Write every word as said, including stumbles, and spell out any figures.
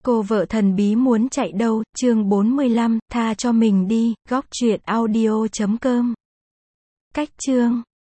Cô vợ thần bí muốn chạy đâu, chương bốn mươi lăm, tha cho mình đi, góc truyện audio chấm com. Cách chương